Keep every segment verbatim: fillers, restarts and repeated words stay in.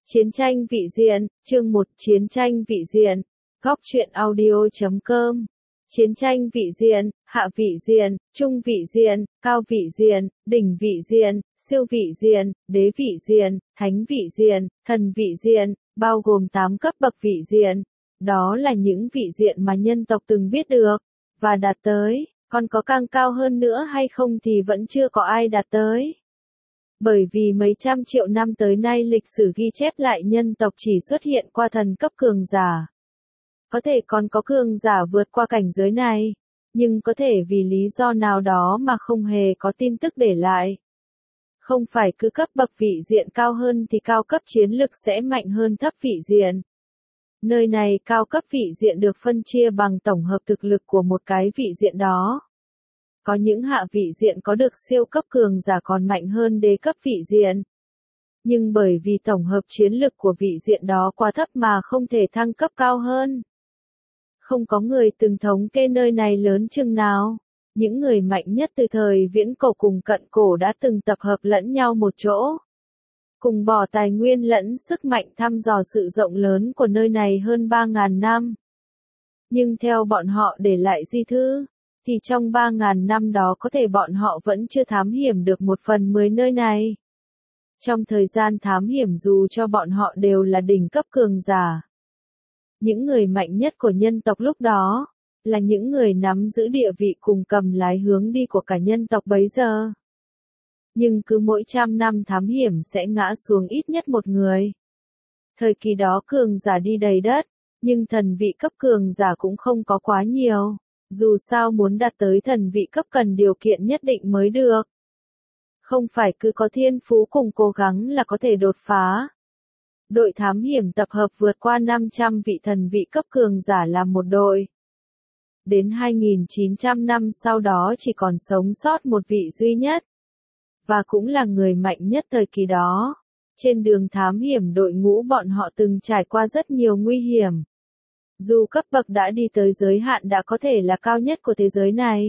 Chiến tranh vị diện, chương một Chiến tranh vị diện, góc truyện audio chấm com. Chiến tranh vị diện, hạ vị diện, trung vị diện, cao vị diện, đỉnh vị diện, siêu vị diện, đế vị diện, thánh vị diện, thần vị diện, bao gồm tám cấp bậc vị diện. Đó là những vị diện mà nhân tộc từng biết được, và đạt tới, còn có càng cao hơn nữa hay không thì vẫn chưa có ai đạt tới. Bởi vì mấy trăm triệu năm tới nay lịch sử ghi chép lại nhân tộc chỉ xuất hiện qua thần cấp cường giả. Có thể còn có cường giả vượt qua cảnh giới này, nhưng có thể vì lý do nào đó mà không hề có tin tức để lại. Không phải cứ cấp bậc vị diện cao hơn thì cao cấp chiến lực sẽ mạnh hơn thấp vị diện. Nơi này cao cấp vị diện được phân chia bằng tổng hợp thực lực của một cái vị diện đó. Có những hạ vị diện có được siêu cấp cường giả còn mạnh hơn đế cấp vị diện. Nhưng bởi vì tổng hợp chiến lực của vị diện đó quá thấp mà không thể thăng cấp cao hơn. Không có người từng thống kê nơi này lớn chừng nào. Những người mạnh nhất từ thời viễn cổ cùng cận cổ đã từng tập hợp lẫn nhau một chỗ. Cùng bỏ tài nguyên lẫn sức mạnh thăm dò sự rộng lớn của nơi này hơn ba ngàn năm. Nhưng theo bọn họ để lại di thư, thì trong ba ngàn năm đó có thể bọn họ vẫn chưa thám hiểm được một phần mười nơi này. Trong thời gian thám hiểm dù cho bọn họ đều là đỉnh cấp cường giả. Những người mạnh nhất của nhân tộc lúc đó, là những người nắm giữ địa vị cùng cầm lái hướng đi của cả nhân tộc bấy giờ. Nhưng cứ mỗi trăm năm thám hiểm sẽ ngã xuống ít nhất một người. Thời kỳ đó cường giả đi đầy đất, nhưng thần vị cấp cường giả cũng không có quá nhiều. Dù sao muốn đạt tới thần vị cấp cần điều kiện nhất định mới được. Không phải cứ có thiên phú cùng cố gắng là có thể đột phá. Đội thám hiểm tập hợp vượt qua năm trăm vị thần vị cấp cường giả làm một đội. Đến hai nghìn chín trăm năm sau đó chỉ còn sống sót một vị duy nhất. Và cũng là người mạnh nhất thời kỳ đó. Trên đường thám hiểm đội ngũ bọn họ từng trải qua rất nhiều nguy hiểm. Dù cấp bậc đã đi tới giới hạn đã có thể là cao nhất của thế giới này.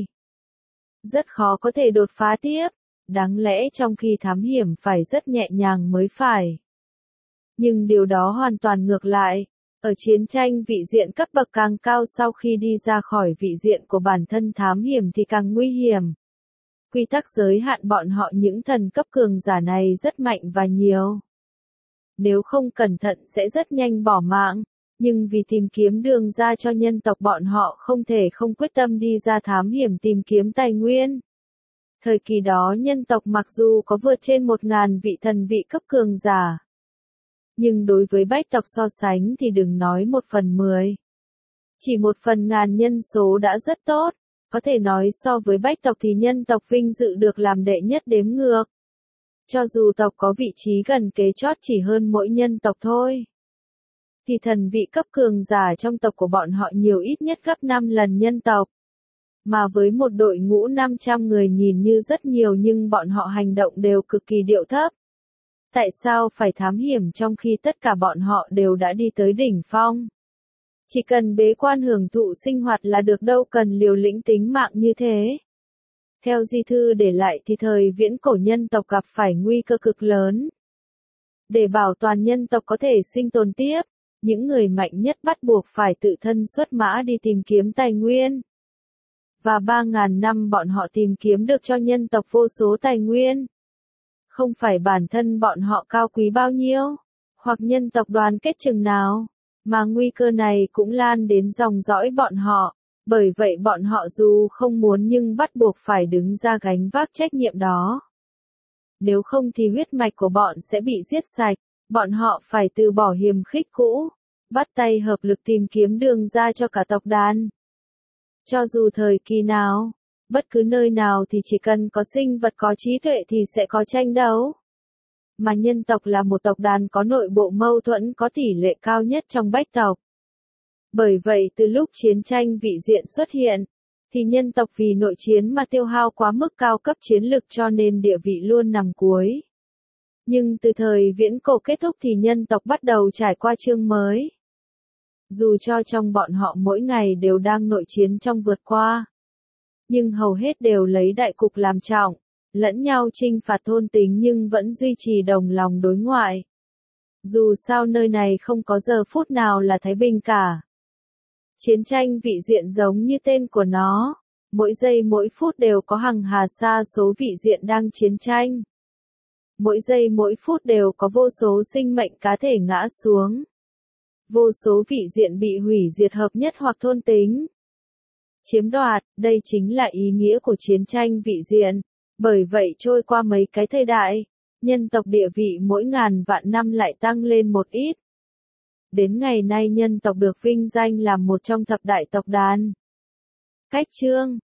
Rất khó có thể đột phá tiếp, đáng lẽ trong khi thám hiểm phải rất nhẹ nhàng mới phải. Nhưng điều đó hoàn toàn ngược lại, ở chiến tranh vị diện cấp bậc càng cao sau khi đi ra khỏi vị diện của bản thân thám hiểm thì càng nguy hiểm. Quy tắc giới hạn bọn họ những thần cấp cường giả này rất mạnh và nhiều. Nếu không cẩn thận sẽ rất nhanh bỏ mạng. Nhưng vì tìm kiếm đường ra cho nhân tộc bọn họ không thể không quyết tâm đi ra thám hiểm tìm kiếm tài nguyên. Thời kỳ đó nhân tộc mặc dù có vượt trên một ngàn vị thần vị cấp cường giả. Nhưng đối với bách tộc so sánh thì đừng nói một phần mười. Chỉ một phần ngàn nhân số đã rất tốt. Có thể nói so với bách tộc thì nhân tộc vinh dự được làm đệ nhất đếm ngược. Cho dù tộc có vị trí gần kế chót chỉ hơn mỗi nhân tộc thôi. Thì thần vị cấp cường giả trong tộc của bọn họ nhiều ít nhất gấp năm lần nhân tộc. Mà với một đội ngũ năm trăm người nhìn như rất nhiều nhưng bọn họ hành động đều cực kỳ điệu thấp. Tại sao phải thám hiểm trong khi tất cả bọn họ đều đã đi tới đỉnh phong? Chỉ cần bế quan hưởng thụ sinh hoạt là được đâu cần liều lĩnh tính mạng như thế. Theo di thư để lại thì thời viễn cổ nhân tộc gặp phải nguy cơ cực lớn. Để bảo toàn nhân tộc có thể sinh tồn tiếp. Những người mạnh nhất bắt buộc phải tự thân xuất mã đi tìm kiếm tài nguyên. Và ba ngàn năm bọn họ tìm kiếm được cho nhân tộc vô số tài nguyên. Không phải bản thân bọn họ cao quý bao nhiêu, hoặc nhân tộc đoàn kết chừng nào, mà nguy cơ này cũng lan đến dòng dõi bọn họ. Bởi vậy bọn họ dù không muốn nhưng bắt buộc phải đứng ra gánh vác trách nhiệm đó. Nếu không thì huyết mạch của bọn sẽ bị giết sạch. Bọn họ phải từ bỏ hiềm khích cũ, bắt tay hợp lực tìm kiếm đường ra cho cả tộc đàn. Cho dù thời kỳ nào, bất cứ nơi nào thì chỉ cần có sinh vật có trí tuệ thì sẽ có tranh đấu. Mà nhân tộc là một tộc đàn có nội bộ mâu thuẫn có tỷ lệ cao nhất trong bách tộc. Bởi vậy từ lúc chiến tranh vị diện xuất hiện, thì nhân tộc vì nội chiến mà tiêu hao quá mức cao cấp chiến lực cho nên địa vị luôn nằm cuối. Nhưng từ thời viễn cổ kết thúc thì nhân tộc bắt đầu trải qua chương mới. Dù cho trong bọn họ mỗi ngày đều đang nội chiến trong vượt qua. Nhưng hầu hết đều lấy đại cục làm trọng, lẫn nhau chinh phạt thôn tính nhưng vẫn duy trì đồng lòng đối ngoại. Dù sao nơi này không có giờ phút nào là thái bình cả. Chiến tranh vị diện giống như tên của nó, mỗi giây mỗi phút đều có hàng hà sa số vị diện đang chiến tranh. Mỗi giây mỗi phút đều có vô số sinh mệnh cá thể ngã xuống. Vô số vị diện bị hủy diệt hợp nhất hoặc thôn tính. Chiếm đoạt, đây chính là ý nghĩa của chiến tranh vị diện. Bởi vậy trôi qua mấy cái thời đại, nhân tộc địa vị mỗi ngàn vạn năm lại tăng lên một ít. Đến ngày nay nhân tộc được vinh danh là một trong thập đại tộc đàn. Cách chương